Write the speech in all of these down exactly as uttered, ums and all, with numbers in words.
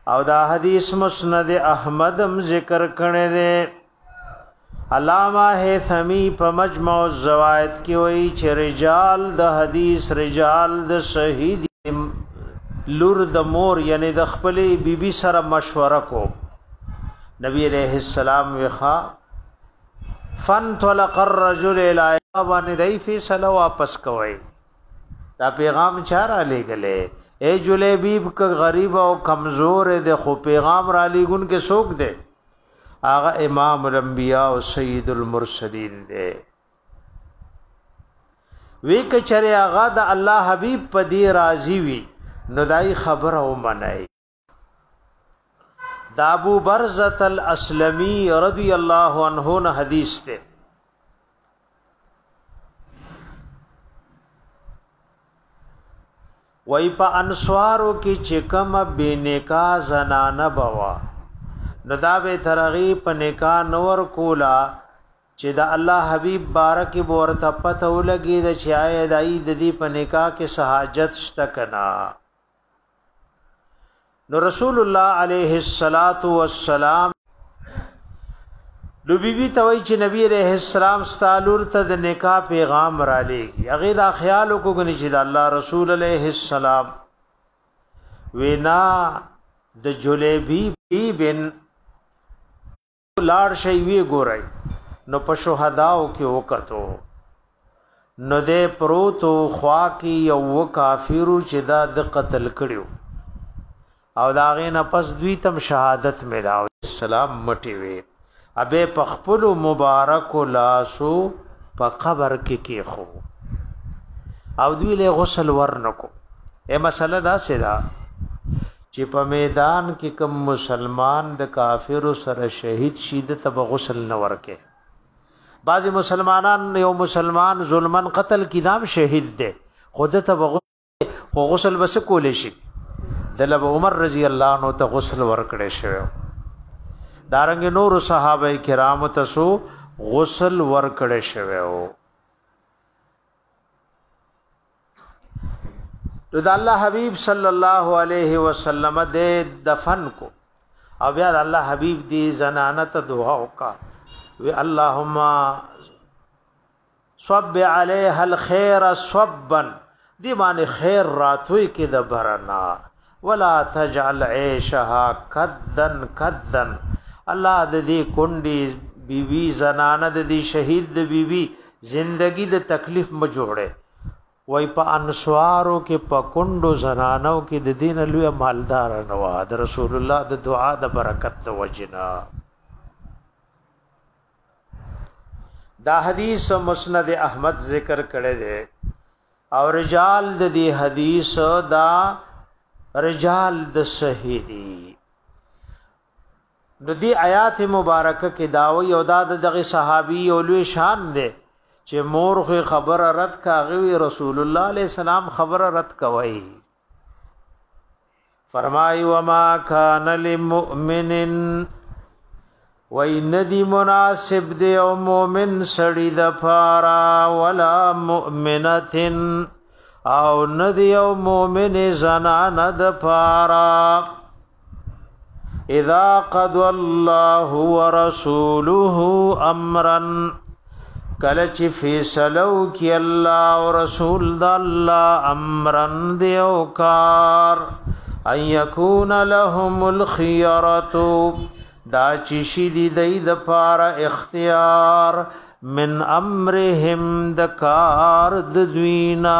او دا حدیث مسند احمد هم ذکر کړی دی. علامہ هیثمی په مجمع الزوائد کې وایي چې رجال د حدیث رجال د صحیح لور د مور یعنی د خپلې بیبي سره مشوره کو. نبی علیہ السلام وخا فانطلق الرجل الى ابن ضيف فیصله واپس کوي. دا پیغام چاره لګلې اے جلیبیب ک غریب او کمزور دے خو پیغام را لګون کې سوک دے آغا امام الانبیاء او سید المرسلین دے. وی ک چره آغا د الله حبیب پدی راضی وی نو دای خبر او منای. دا ابو برزۃ الاسلمی رضی اللہ عنہ نے حدیث تے وای په انسوارو کې چې کوم بے نکاح زنانه بوا نو دا به ترغی په نکاح نور کولا چې دا الله حبیب بارک ورته پته ولګي د چای دای د دې په نکاح کې سہاجت شته کنا. نو رسول الله علیه الصلاۃ والسلام نو بیبی ته وای چې نبی علیہ السلام ستالور ته د نکاح پیغام را لېږي. هغه دا خیال وکړي چې د الله رسول علیہ السلام وینا د جلیبی بن لاړ شي وی ګورای نو په شهداو کې وکړو نو دې پروتو خوا کې یو کافیرو چې دا د قتل کړیو او دا غي نه پس دوی تم شهادت ملاو. السلام مټي وی ابه پخپل مبارک لاسو په قبر کې کې خو او دوی له غسل ورنکو. اے مسله دا سدا چې په میدان کې کوم مسلمان د کافر سره شهید شید ته غسل نه ورکه. بعضی مسلمانان یو مسلمان ظلمن قتل کی نام شهید ده خود ته خو غسل بس کول شي. دلب عمر رضی الله عنه ته غسل ورکړې شوی. دارنګ نور صحابه کرام ته سو غسل ورکړې شوی او د الله حبیب صلی الله علیه وسلم دې دفن کو او بیا الله حبیب دې زنانه ته دعا وکا وی اللهم صب علیها الخير صبا دی باندې خیر راتوي کې د برنا ولا تجعل عيشها كدن كدن. الله د دې کونډي بیوی زنانه د دې شهید د بیوی زندگی د تکلیف م جوړه. وای په انسوارو کې په کونډو زنانو کې د دین لوی مالدار نو د رسول الله د دعا د برکت وجنا. دا حدیث مسند احمد ذکر کړي دي او رجال د دې حدیث دا رجال د صحیح دي. نو دی آیات مبارکه کې داوی او دا دغه صحابي او لوی شان دي چې مور خو خبر رد کاغوی رسول الله علیه السلام خبر رد کوي. فرمای وما کان للمؤمن وای ندی مناسب دی او مؤمن سړی د فارا ولا مؤمنه او ندی او مؤمن زنانه د فارا اذا قضى الله ورسوله امرا کله چې فیصلو کی الله او رسول د الله امرن دیو کار ان یکون لهم الخيارة دا چې شي دی د پاره اختیار من امرهم د کار د دوینا.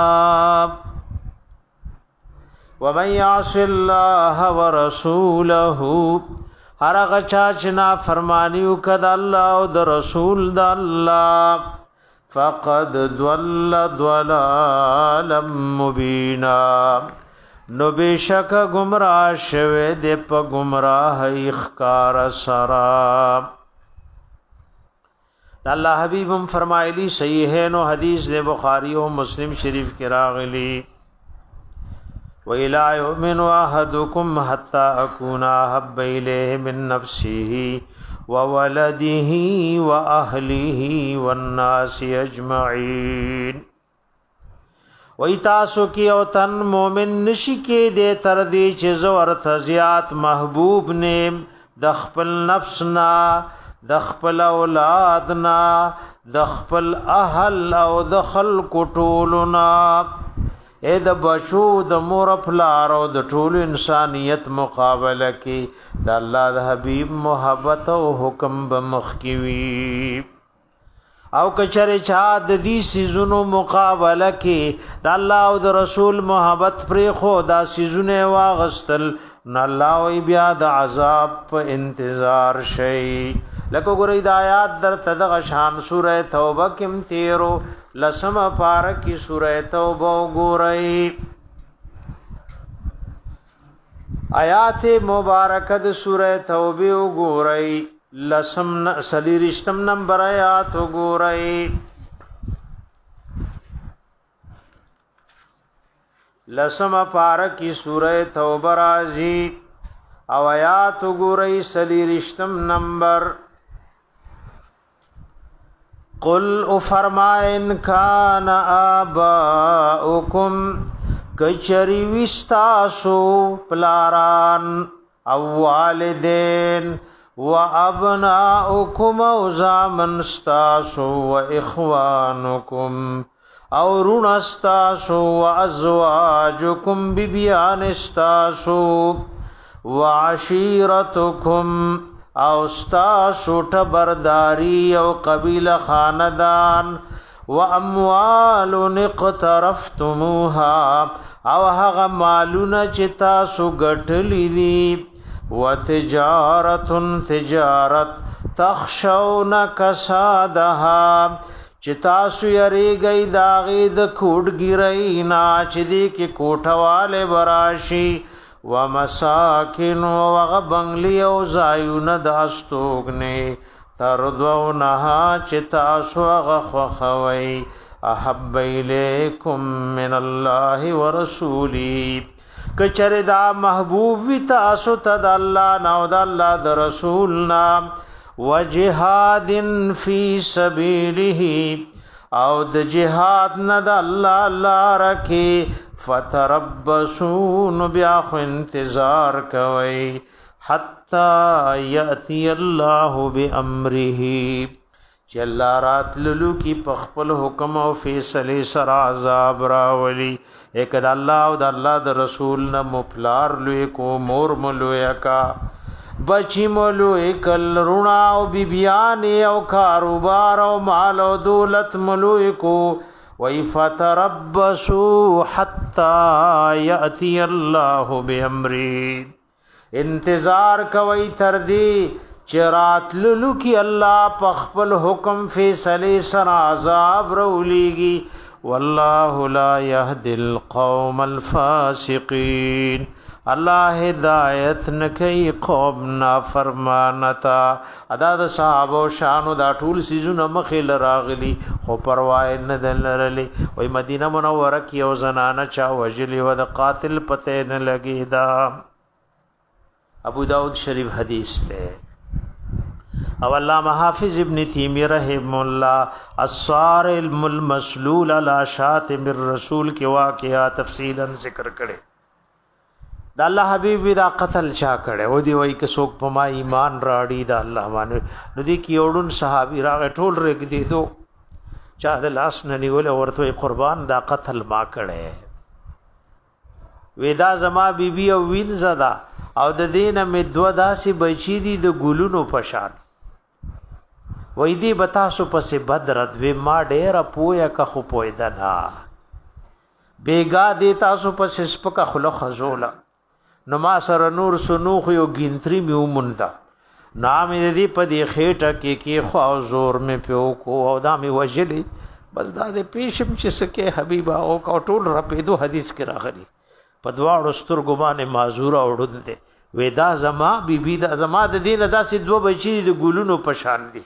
ومن يعص الله ورسوله هر هغه چا چې نا فرمانیو کد الله او د رسول د الله فقد ضل ضلالا مبینا نو بشک گمراه شوه د په گمراه اخکار سرا. الله حبیبم فرمایلی صحیح ہے نو حدیث د بخاری او مسلم شریف کې راغلی وَإِلَا يُؤْمِنُ أَحَدُكُمْ حَتَّى أَكُونَ أَحَبَّ إِلَيْهِ مِن نَّفْسِهِ وَوَلَدِهِ وَأَهْلِهِ وَالنَّاسِ أَجْمَعِينَ. وای تاسو کې او تن مومن نشي کې دې تر دې چې زور تزيات محبوب نیم د خپل نفس نا د خپل اولاد نا د خپل اهل او د خلق ټولنا اې د بچو د مور پلار او د ټول انسانيت مقابله کې د الله د حبيب محبت او حکم بمخ کی وی او کچره چا د دې سيزونو مقابله کې د الله او د رسول محبت پر خو دا سيزونه واغستل نه الله وی بیا د عذاب په انتظار شي لکه ګورې د آیات در تدغ شان سوره توبه کې تیرو لسم پار کی سوره توبه ګورې آیات مبارکه د سوره توبه ګورې لسم سلیرشتم نمبر آیات ګورئ لسم پارکی سورہ توبہ راضی او آیات ګورئ سلیرشتم نمبر قل او فرمائے ان کان آباؤکم کچری وستاسو پلاران او والدین وابناؤکم او زامن استاسو و اخوانکم او رون استاسو و ازواجکم بیبیان استاسو و عشیرتکم او استاسو تبرداری او قبیل خاندان و اموال اقترفتموها او هغه مالونه چې تاسو ګټلې دي وتجارت تجارت تخشون کسادها چې تاسو یریږئ داغې د کوټګیرۍ نه چې دې کې کوټواله براشي ومساکن وغه بنگلی او ځایونه د استوګنې ترضونها چې تاسو هغه خوښوئ احب الیکم من الله ورسوله کچره دا محبوب وی تاسو ته د الله نو د الله د رسول نام وجهاد فی سبیله او د جهاد نه د الله لار کې فتربصون بیا خو انتظار کوي حتا یاتی الله بامره چې الله رات للو کی پخپل حکم او فیصله سره عذاب راولي یک د الله او د الله د رسول نه مفلار لوی کو مور ملوی کا بچی ملوی کل رونا او بیبیان او کاروبار او مال او دولت ملوی کو وی فتربصوا حتا یاتی الله بامره انتظار کوي تر دې چرات للو کی الله پخپل حکم فیصله سره عذاب رولیږي والله لا يهدي القوم الفاسقين الله هدایت نکي قوم نافرمانتا ادا د صحابه شانو دا ټول سيزونه مخې لراغلي خو پروا نه دلرلي وای مدینه منوره کې او زنانه چا وجلی و د قاتل پته نه لګي دا ابو داود شریف حدیث ته او علامہ حافظ ابن تیمیہ رحم اللہ الصار المسلول علی شاتم الرسول کے واقعہ تفصیلا ذکر کرے دا الله حبیب دا قتل چا کړي او دی وای ک څوک په ما ایمان راړي دا الله باندې نو دی کی وړون صحابي راغ ټول رګ دی دو چا د لاس نه نیول ورته قربان دا قتل ما کړي ودا زما بیبي او وین زدا او د دینه می دو داسي بچی دي د ګلونو پشان وای دی بتا سو پسې بدرت و ما ډېر پویا کا خو پویدا نا بیگا دی تاسو پسې سپکا خلو خزولا نو ما سره نور سنوخ یو گینتری می ومندا نام دې په دې خېټه کې کې خو زور می پیو کو او دا می وجلی بس دا دې پیشم چې سکه حبیبا او کا ټول رپیدو حدیث کې راغلی په دواړو سترګو باندې معذور اوړل دي ودا زما بیبي دا زما د دین داسې دوه بچی د ګلونو پشان دي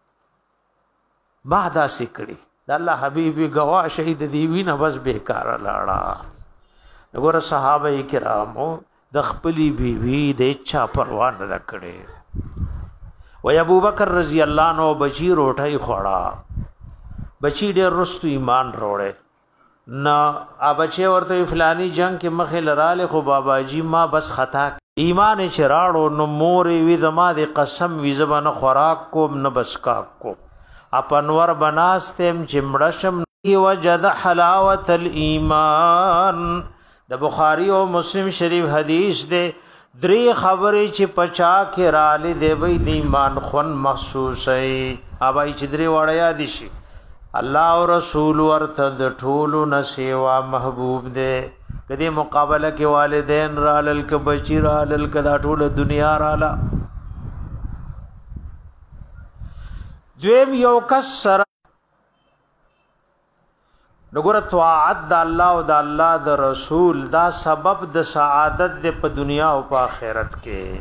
ما دا سکړي د الله حبيبي گوا شهید دی وینه بس بیکار لاړه وګوره صحابه کرامو د خپلې بیوی د اچھا پروا نه کړې و ابو بکر رضی الله عنه بچی روټي خوړه بچی ډېر رستو ایمان وروړي نا ابچه ورته فلانی جنگ کې مخه لراله خو بابا جی ما بس خطا ایمان چراړو نو مور وی زما د قسم وی زبانه خوراک کوم نه بس کا کو اپنور بناستم چمړشم وجد حلاوت الایمان د بخاری او مسلم شریف حدیث ده درې خبرې چې پچا کې را لې دی وی د ایمان خون محسوسه اوبای چې درې وړیا دي شي الله او رسول ورته د ټولو نسیوا محبوب دے کدی مقابله کې والدین رالل ک بچی رالل ک دا ټول دنیا رالا دویم یو کسر نګور طاعت د الله او د الله د رسول دا سبب د سعادت د په دنیا او په آخرت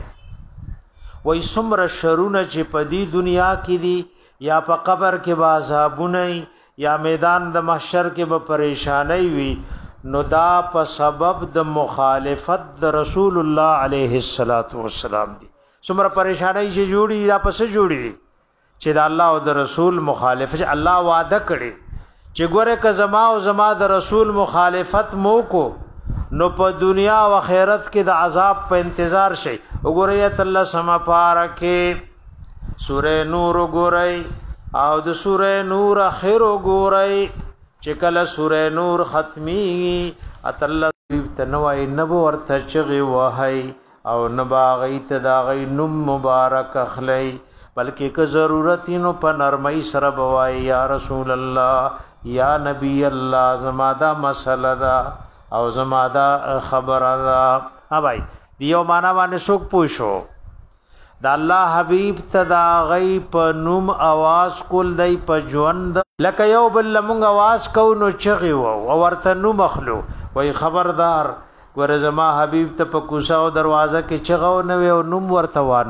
کې وای سمر شرونه چې په دی دنیا کې دي یا په قبر کې بازابونه یا میدان د محشر کې به پریشانای وي نو دا په سبب د مخالفت د رسول الله علیه الصلاۃ والسلام دي څومره پریشانای چې جوړي دا پس جوړي چې د الله او د رسول مخالفت الله وعده کړي چې ګوره ک زما او زما د رسول مخالفت مو کو نو په دنیا او آخرت کې د عذاب په انتظار شي وګوره یت الله سما پارکه سوره نور ګورئ او د سوره نور اخر ګورئ چې کله سوره نور ختمي اتل تنوای نبو ورته چغي وهي او نباغی تداغی نم مبارک اخلی بلکې که ضرورت نو په نرمۍ سره بوای یا رسول الله یا نبی الله زمادا مسله دا او زمادا خبره دا ها بھائی دیو معنا باندې څوک پوښو دا الله حبیب تدا غی په نوم आवाज کول دی په ژوند لکه یو بل مونږ आवाज کو نو چغي وو او ورته نو مخلو وای خبردار ګور زما حبیب ته په کوسا او دروازه کې چغو نو او نوم ورته وا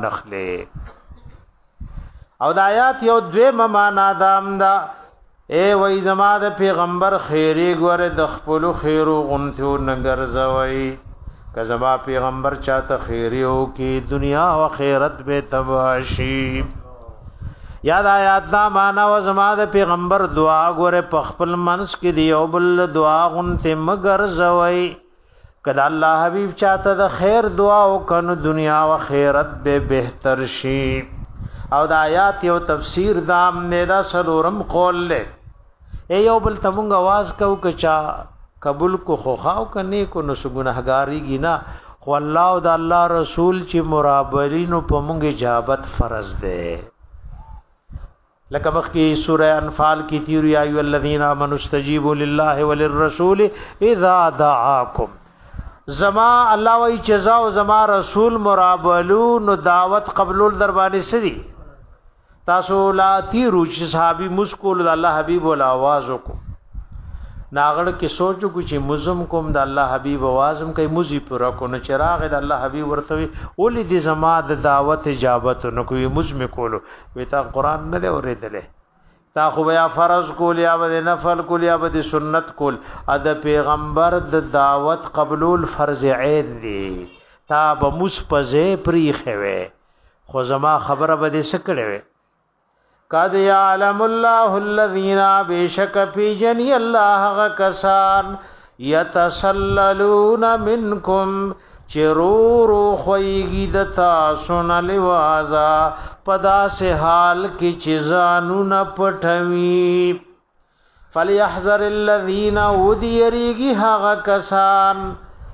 نخله او د آیات یو دوی معنا دام دا اے وای زما د پیغمبر خیری ګور د خپل خیرو غنتو نګر زوي کزما پیغمبر چاته خیریو کې دنیا او آخرت به تباشی یاد آیات دا معنا و زما د پیغمبر دعا ګوره په خپل منس کې دی او بل دعا غنته مگر زوي کدا الله حبیب چاته د خیر دعا او کنه دنیا او آخرت به بهتر شي او د آیات یو تفسیر دام نه دا سلورم قول له ای یو بل تمونګ आवाज کو کچا قبول کو خوخاو کني کو نو سګنهګاری گینا خو الله او د الله رسول چې مرابرینو په مونږ اجابت فرض ده لکه مخکې سوره انفال کې تیر یا ایو الذین آمنوا استجیبوا لله وللرسول اذا دعاکم زما الله وای جزاء زما رسول مرابلو نو دعوت قبول در باندې سدي تاسو لا تیرو چې صحابي مسکول د الله حبیب ول आवाज وکړو ناغړ کې سوچو کو چې مزم کوم د الله حبیب आवाजم کوي مزي پر کو نه چراغ د الله حبیب ورته ولې د زما د دعوت اجابت نو کوي مزم کولو وی تا قران نه دی اورېدلې تا خو بیا فرض کول یا د نفل کول یا د سنت کول ا د پیغمبر د دعوت قبول فرض عین دی تا به مصپزه پریخه وي خو زما خبره به دې سکړې وي قد يعلم الله الذين بشك في جني الله كسان يتسللون منكم چرور خويږي د تاسو نه لوازا پدا سه حال کې چزانو نه پټوي فليحذر الذين وديريږي هغه کسان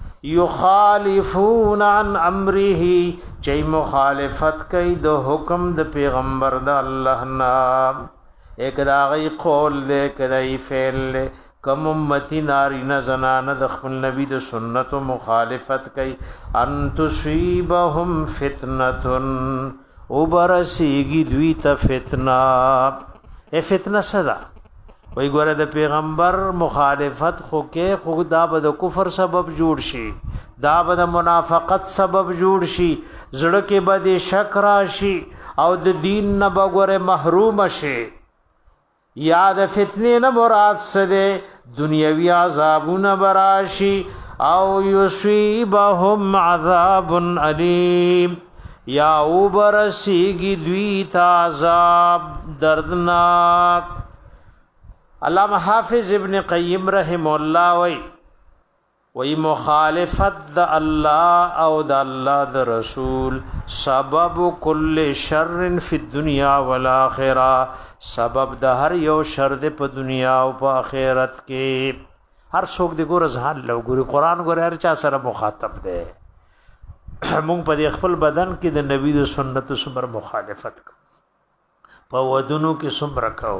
يخالفون عن امره چي مخالفت کوي د حکم د پیغمبر د الله نام ایک دا غي قول دې کدی فعل کم امتی ناری نه زنانه د خپل نبی د سنت مخالفت کوي ان تصيبهم فتنه وبرسيږي دوی ته فتنه ا فتنه صدا وای ګوره د پیغمبر مخالفت خو کې خو دا به د کفر سبب جوړ شي دا به د منافقت سبب جوړ شي زړه کې به د شک راشي او د دین نه به ګوره محروم شي یا د فتنې نه مراد څه ده دنیوي عذابونه براشي او یصيبهم عذاب الیم یا وبرسیږي دوی ته عذاب دردناک علامہ حافظ ابن قیم رحم الله وی وی مخالفت د الله او د الله د رسول سبب کل شر فی الدنیا والآخرہ، سبب د هر یو شر د په دنیا او په آخرت کې. هر څوک د ګور ځان لو ګوري قران ګور هر چا سره مخاطب دی. مونږ په خپل بدن کې د نبی د سنت سره مخالفت کو، په ودونو کې سمره کو،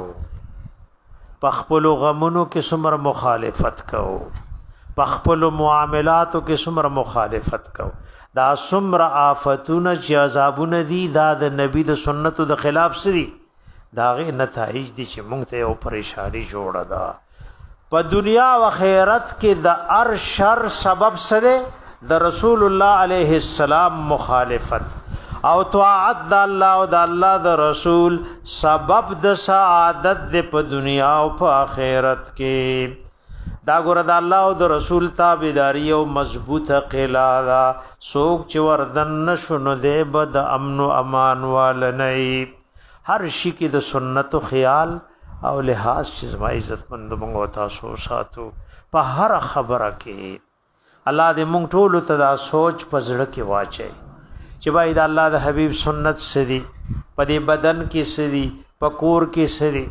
په خپل غمونو کې سمره مخالفت کو، په خپل معاملاتو کې سمره مخالفت کو. دا سمره آفتونه چې عذابونه دي دا د نبی د سنتو د خلاف سری دا غي نتایج دي چې مونږ ته یو پریشانی جوړه ده په دنیا او آخرت کې. د ار شر سبب سره د رسول الله علیه السلام مخالفت او طاعت د الله او د الله د رسول سبب د سعادت د په دنیا او په آخرت کې. دا ګور د الله او د رسول تابعداري او مضبوطه قلا دا سوک چې وردن نشونو دی بد امن او امان والنی. هر شي کې د سنت خیال او لحاظ چې زما عزت مند مونږ تاسو ساتو. په هر خبره کې الله دې مونږ ټول ته دا سوچ پزړه کې واچي چې بای دا الله د حبیب سنت سدي په دې بدن کې سدي په کور کې سدي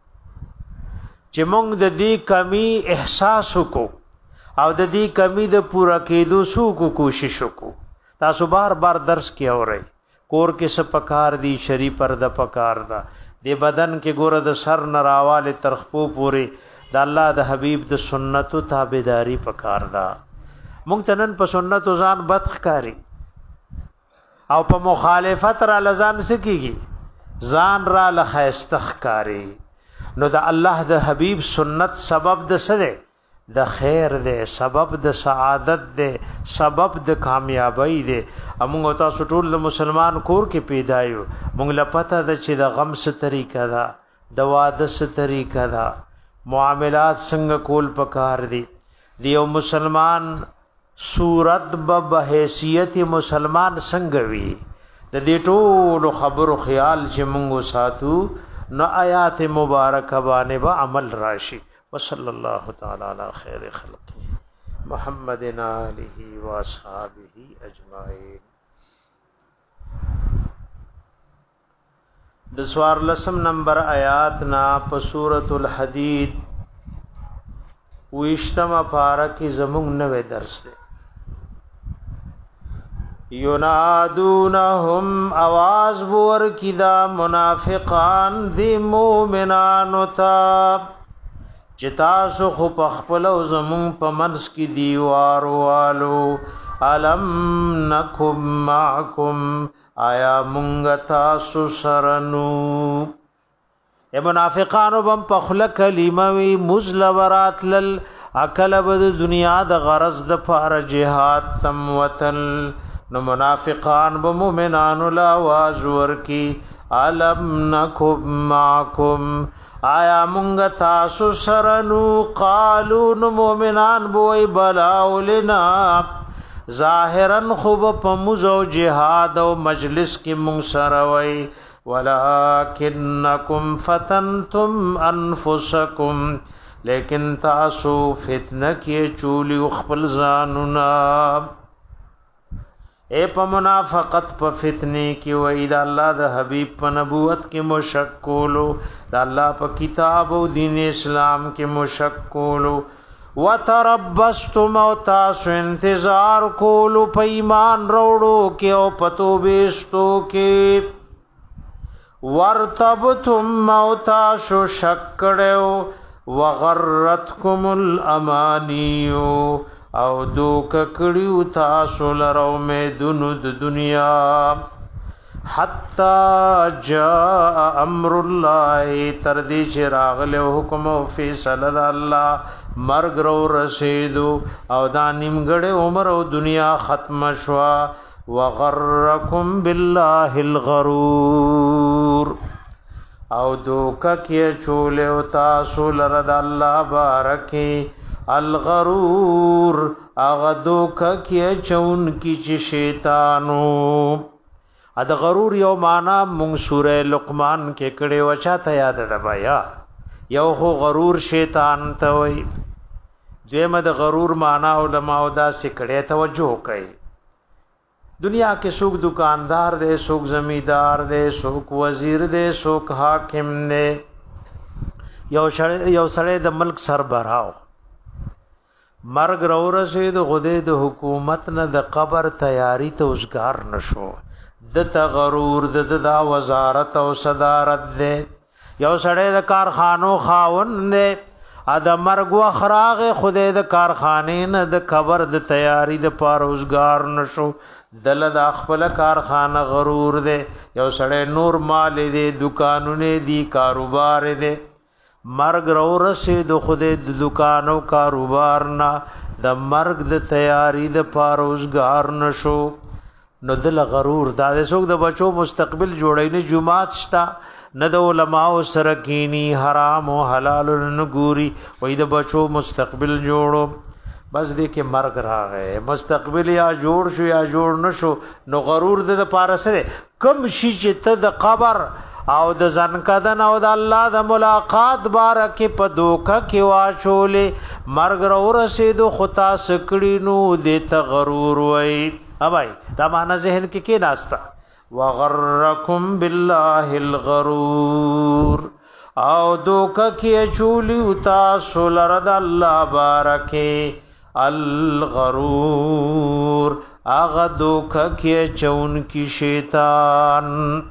چې مونږ د دې کمی احساس وکړو او د دې کمی د پورا کېدو سو کو کوشش وکړو. تاسو بار بار درس کې اورئ کور کې څه پکار دي، شری پرده پکار ده، د بدن کې ګوره د سر نراواله ترخپو پوري د الله د حبیب د سنتو تابعداري پکار ده. مونږ تنن په سنتو ځان بدخکاری او په مخالفت را لزان سکیږي ځان را لخیستخکاری. نو د الله د حبیب سنت سبب د سده د خیر ده، سبب د سعادت ده، سبب د کامیابی ده. موږ تاسو ټول د مسلمان کور کې پیدا یو، موږ لپاره د چې د غم څه طریقه ده، د واده څه طریقه ده، معاملات څنګه کول پکار دي. دیو مسلمان صورت به حیثیت مسلمان څنګه وي د دې ټولو خبرو خیال چې موږ ساتو نو آیات مبارکه باندې به عمل راشي. وصلی الله تعالی علی خیر خلقه محمد آله و اصحابہ اجمعین. د سوار لسم نمبر آیات نا په سورۃ الحدید ویشتم پارکی زمونږ نوې درس دی. ینادونهم आवाज بور کی دا منافقان دی مومنانو تا چتا سو خو پخپل او زمون په منس کی دیوار والو علم نکم معکم آیا مونږ تاسو سرنو. اے منافقانو بم پخله کلمه وی مزلورات لل عقل بد دنیا د غرض د فار جهاد تم وتل. نو منافقان به مومنانو لا आवाज ورکی علم نکم معکم آیا مونږ تاسو سرنو. قالو نو مومنان بوئی بلاولنا ظاهرا خوب پموزو جهاد او مجلس کی مونږ سره وای ولکنکم فتنتم انفسکم لیکن تاسو فتنه کې چولی خپل ځانونه. اے په منافقت په فتنه کې وای دا الله د حبیب په نبوت کې مشک کولو، دا الله په کتاب او دین اسلام کې مشک کولو. وتربستم او تاسو انتظار کولو په ایمان وروړو کې او پتو بیستو کې. ورتبتم او تاسو شک کړو وغرتکم الامانیو او دوک کړیو تاسو لرو مې دونو د دنیا. حتا جاء امر الله تر دې چې راغله حکم او فیصله د الله مرګ رو رسیدو او دا نیمګړې عمر او دنیا ختم شوا. وغرکم بالله الغرور او دوک کې چولې او تاسو لره د الله بارکه. الغرور اغه دوک کې چون کی چې شیطانو. ا د غرور یو معنا مونږ سوره لقمان کې کړي و چاته یاد ده بیا یو خو غرور شیطان ته وي دویمه د غرور معنا علماء دا سکړې توجه کوي دنیا کې څوک دکاندار دی څوک زمیدار دی څوک وزیر دی څوک حاکم دی یو شړې یو سړی د ملک سربراو مرګ راورسید غده د حکومت نه د قبر تیاری ته اوسګار نشو د تغرور د دا وزارت او صدارت دی یو سړی د کارخانو خاون دی ا د مرګ واخراغ خدای د کارخانې نه د قبر د تیاری د پاره اوسګار نشو دل د خپل کارخانه غرور دی یو سړی نور مال دی دکانونه دی کاروبار دی مرګ رو رسید خدای د دکانو کاروبار نه د مرګ د تیاری د پاره اوسګار نشو نو دل غرور دا د څوک د بچو مستقبل جوړی نه جمعات شتا نه د علماء سره کینی حرام او حلال نه ګوري وې د بچو مستقبل جوړو بس دې کې مرګ راغې مستقبل یا جوړ شو یا جوړ نشو نو غرور د پاره سره کم شي چې ته د قبر او د ځنکدن او د الله د ملاقات بارکه په دوکه کې واچولې مرګ ورسېدو خطا سکړي نو دې ته غرور وای اوبای دا معنا ذهن کې کې ناستا وغرکم بالله الغرور او دوکه کې چولی تاسو لرد الله بارکه الغرور اغه دوکه کې چون کې شیطان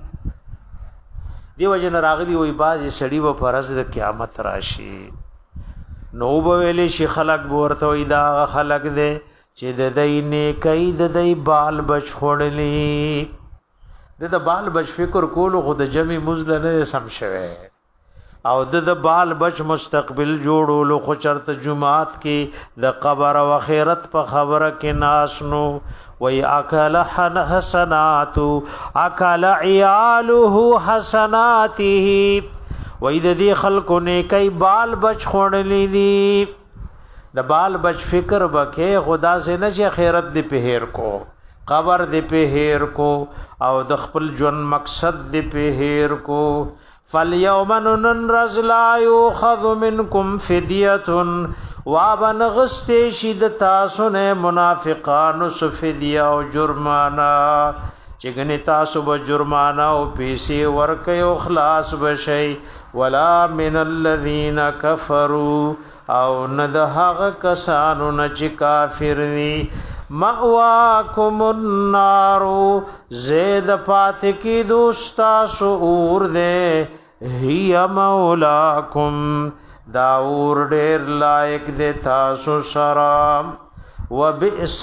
دیو جن راغلی وای بازي سړی و فرض د قیامت راشي نو به ویلې شي خلق ورته وای دا خلق دې چې د دې نه کید د دې بال بچ خړلې د د بال بچ فکر کولو خود جمع مزل نه سم شوه او د د بال بچ مستقبل جوړولو خو چرته جمعات کې د قبر او خیرت په خبره کې ناسنو وی اکل حسنات اکل عیاله حسناته وی د دې خلکو نه کای بال بچ خړلې دي د بال بچ فکر وکي خدا سے نه چې خیرت دې په هیر کو قبر دې په هیر کو او د خپل ژوند مقصد دې په هیر کو فَالْيَوْمَ نُنْرَزْ لَا يُؤْخَذُ مِنْكُمْ فِدْيَةٌ وَابَنْغُسْتِ شِدَّ تَاسُنَ مُنَافِقَانُ سُفِدْيَا او جرمانا چگنی تاسو به جرمانا او پیسې ورکې او خلاص بشي ولا من الذين كفروا او ند هغه کسانو نه چې کافر دي مأواکم النار زید پات کی دوستا سور دے ہی مولاکم داور ډیر لائق دے تاسو سرام وبئس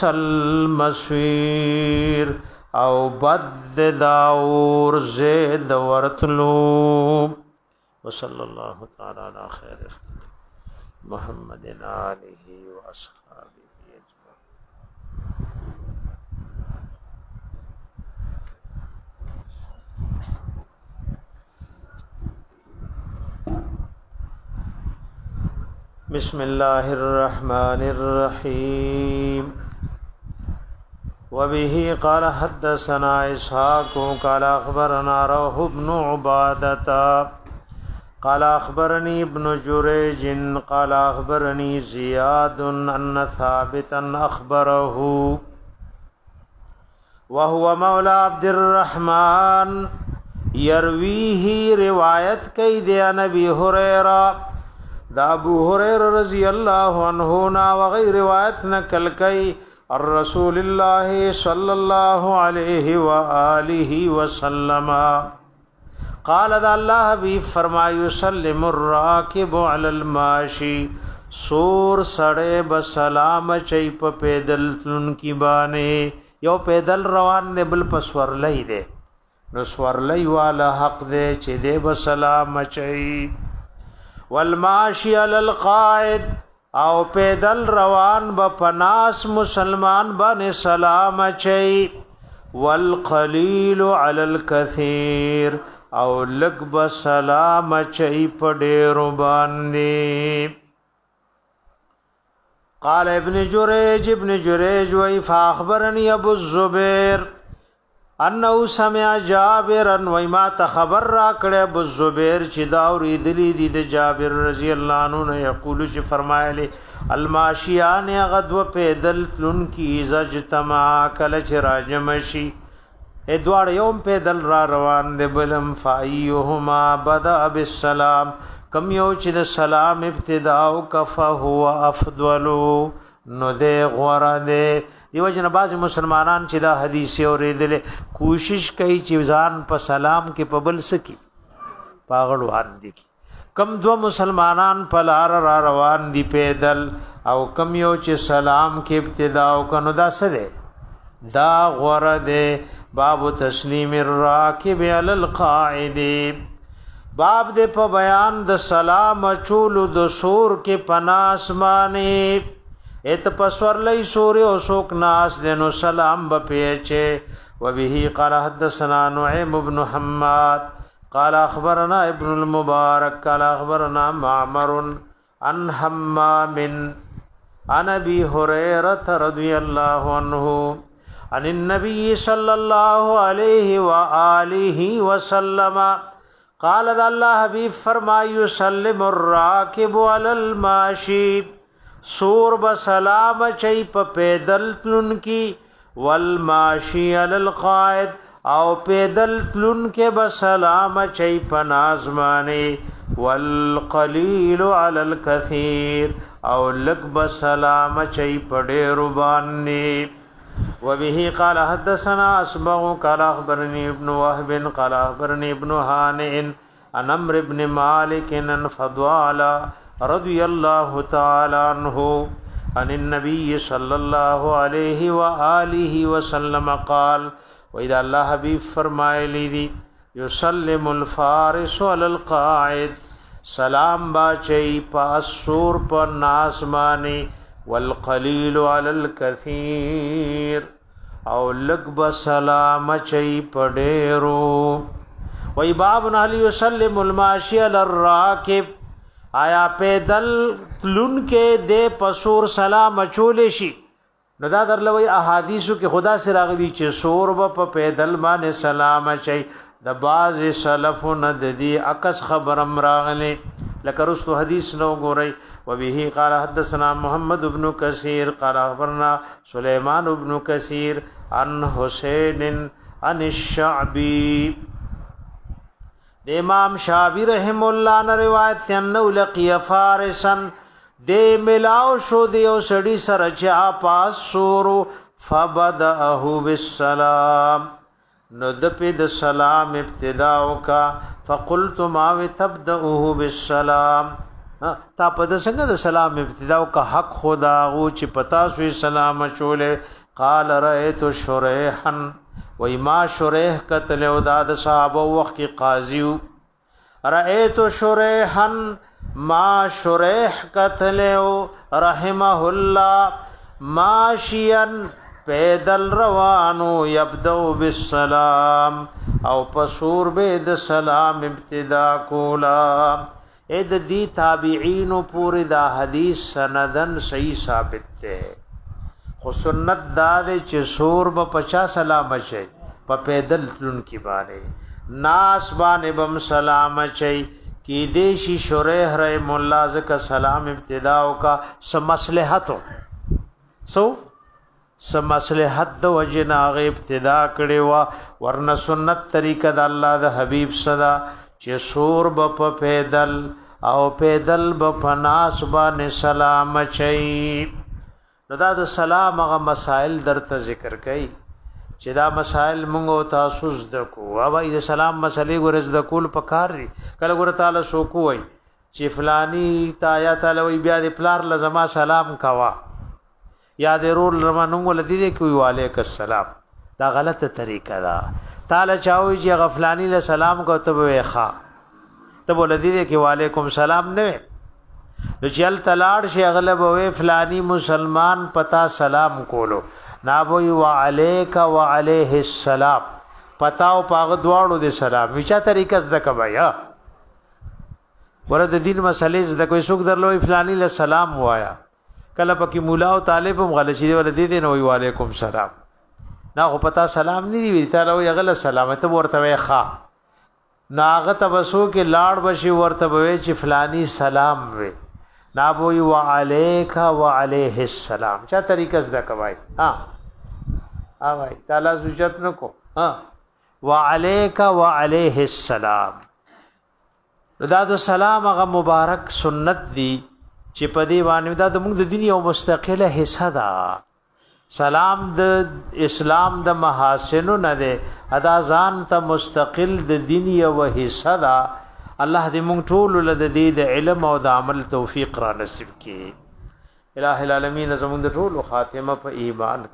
المصير او بد داور زید ورتلو وصلی اللہ تعالی علی خیر محمد آلہ واصحابہ بسم الله الرحمن الرحيم وبه قال حدثنا إسحاق قال أخبرنا روح بن عبادة قال أخبرني ابن جريج قال أخبرني زياد أن ثابتا أخبره وهو مولى عبد الرحمن يرويه رواية كيد نبي هريرة دا ابو هريره رضی الله عنه نا وغير روایت نقل کئ الرسول الله صلى الله عليه واله وسلم قال ذا الله حبیب فرمایو يسلم الراكب على الماشي سور سړې بسلام چي په پیدل تن کی باندې یو پیدل روان دی بل پسور لای دی نو سور لای والا حق دی چې دی بسلام چي والماشي على القائد او پیدل روان با پناس مسلمان باندې سلام چي والقليل على الكثير او لګ با سلام چي په ډېر باندې قال ابن جريج ابن جريج وي فاخبرني ابو الزبير انه سمع جابر و ما خبر را کړه ابو زبیر چې دا اوریدلی دي د جابر رضی الله عنه یقول چې فرمایلی الماشیان غدو پیدل تلن کی زجتما کل چې راجمشي ا دوار یوم پیدل را روان دي بلم فایهما بدا بالسلام کم یو چې د سلام ابتدا او کفه هو افضل نو ده غوړه ده دیو جن باز مسلمانان چې دا حدیث اوریدل کوشش کوي چې ځان په سلام کې پبل سکی پاغړوان دي کم دو مسلمانان په لار را روان دي پیدل او کم یو چې سلام کې ابتدا او کنو دا سره دا غوړه ده باب تسلیم الراکب علی القاعد باب دې په بیان د سلام چول د سور کې پناسمانه ات پسور لئی سوره او سوک ناس دینو سلام بپیچه و به قال حدثنا نعيم بن حماد قال اخبرنا ابن المبارك قال اخبرنا معمر عن حمام عن ابي هريره رضي الله عنه عن النبي صلى الله عليه واله وسلم قال الله حبيب فرمای يسلم الراكب على الماشي سور بسلام چي په پیدل تلن کی والماشی علی القائد او پیدل تلن کے بسلام چي په نازمانه والقلیل علی الكثير او لک بسلام چي په ډیر باندې وبه قال حدثنا اسمع قال اخبرني ابن وهب قال اخبرني ابن هانئ عن عمرو بن مالك عن فضال رضی اللہ تعالی عنہ عن النبي صلی اللہ علیہ وآلہ وسلم قال وإذا اللہ حبیب فرمائے لی دی یسلم الفارس علی القاعد سلام باچئی پا السور پا ناسمانی والقلیل علی الکثیر او لگب سلام چئی پا ڈیرو وی بابن علی یسلم الماشی علی الراکب آیا پیدل تلون کې د پسور سلام چولې شي نو دا درلوي احادیثو کې خدا سره راغلي چې سور په پیدل باندې سلام شي د باز سلفون د دې عکس خبرم راغلي لکه رسو حدیث نو ګوري وبه قال حدثنا محمد بن كثير قال اخبرنا سليمان بن كثير عن حسين عن الشعبي د امام شافعی رحم الله نے روایت ته انه لقي فارسا د ملاو شو د یو سړی سره چا پاس سورو فبدأه بالسلام نو د په د سلام ابتدا وکا فقلت ما تبدأه بالسلام تا په د څنګه د سلام ابتدا وکا حق خدا او چې پتا سوی سلام چوله قال رأيت شريحا وی ما شریح قتل او داد صحابه وقت کی قاضیو رأیت شریحا ما شریح قتل او رحمه الله ماشیا پیدل روانو یبدو بالسلام او پسور بید سلام ابتدا کولا اید دی تابعین پوری دا حدیث سندن صحیح ثابت تے خو سنت دا دے چې سور با پچا سلام چي په پیدل تلون کی باندې ناس باندې بم سلام چي کی دیشی شریح رحم الله زکا سلام ابتدا کا سمصلحتو سو سمصلحت د وجنا غ ابتدا کړي وا ورنه سنت طریقه د الله د حبیب صدا چې سور په پیدل او پیدل په ناس باندې سلام چي دا د سلام هغه مسائل درته ذکر کړي چې دا مسائل مونږ تاسو زده کو او د سلام مسلې ورز د کول پکار دي کله ګور تعالی سو کوی چې فلانی تا یا تعالی وی بیا د پلار لزما سلام کوا یا د رول رمنو ولدی دی کوي وعلیک السلام دا غلطه طریقه ده تعالی چاوي چې غفلانی له سلام کو ته وې ښا ته ولدی دی کې وعلیکم سلام نه نو چل تلاړ شي اغلب وې فلانی مسلمان پتا سلام کولو نابوي وعليك وعليه السلام پتاو پاغ دواړو دې سلام وچا طریقه زده کبایا ورته دین مسلې زده کوي څوک درلوې فلانی له سلام وایا کله پکې مولا او طالب هم غلطي دی ولدي دې نو وعليكم سلام نا خو پتا سلام نه دی وی تعالی وی غل سلامت ورته وی ښا ناغه تبسو کې لاړ بشي ورته وی چې فلانی سلام وی نا بوئی وعلیک وعلیہ السلام چا طریقہ زدا کوي ها ها بھائی تعالی سوچت نکو ها وعلیک وعلیہ السلام دا د سلام هغه مبارک سنت دی چې په دی باندې دا د موږ د دین یو مستقله حصہ ده سلام د اسلام د محاسن نه ده ادا ځان ته مستقل د دین یو حصہ ده الله دې موږ ټول له دې د علم او د عمل توفیق را نصیب کړي الٰه العالمین زموږ د ټول خاتمه په ایمان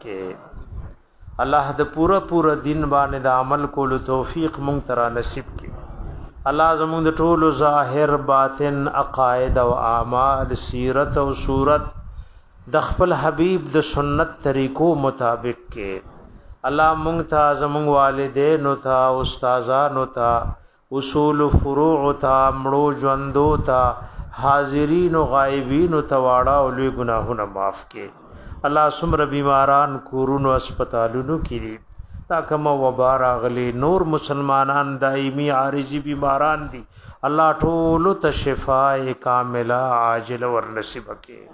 کې الله د پورا پورا دین باندې د عمل کولو توفیق موږ ترا نصیب کړي الله زموږ د ټول ظاهر باطن عقاید او اعمال سیرت او صورت د خپل حبیب د سنت طریقو مطابق کې الله موږ ته زموږ والدین او ته استادانو ته اصول فروع تا مړو ژوندو تا حاضرین او غایبین او تواړه او لوی ګناهونه معاف کړي الله سمره بیماران کورونو هسپتالونو کې دي تا کوم وبا راغلي نور مسلمانان دایمي عارضی بیماران دي الله ټول ته شفای کامله عاجله ور نصیب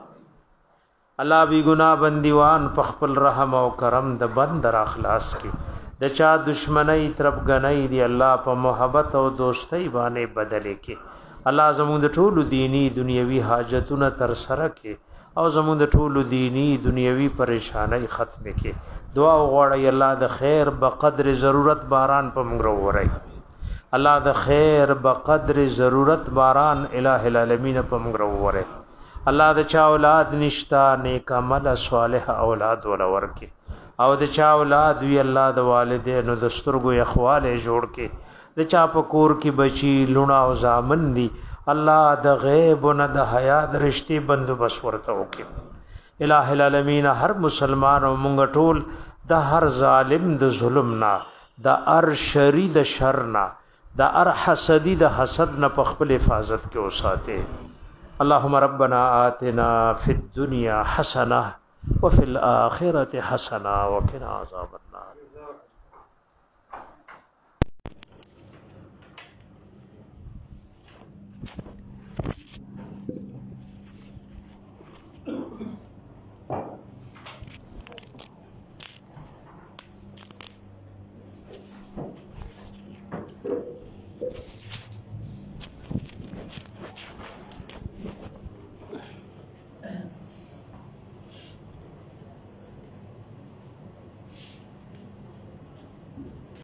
کړي الله بی ګناه بندیوان په خپل رحم او کرم د بند را اخلاص کړي د چا دشمنی طرف غنۍ دی الله په محبت او دوستۍ باندې بدلې کې الله زموږ د ټولو دینی دنیوي حاجتونه تر سره کې او زموږ د ټولو دینی دنیوي پریشانای ختم کې دعا وغواړی الله د خیر بقدر ضرورت باران په موږ وروړي الله د خیر بقدر ضرورت باران الٰه العالمین په موږ وروړي الله د چا اولاد نشتا نیک عمل صالح اولاد ولور کې او د چا اولاد وی الله د والدینو د سترګو اخواله جوړ کې د چا په کور کې بچی لونه او زامن دي الله د غیب او د حیا د رشتي بندوبس ورته وکي الٰه العالمین هر مسلمان او مونږ ټول د هر ظالم د ظلم نه د ار شری د شر نه د ار حسدی د حسد نه په خپل حفاظت کې اوساته اللهم ربنا آتنا فی الدنيا حسنه وفي الاخره حسنه وقنا عذاب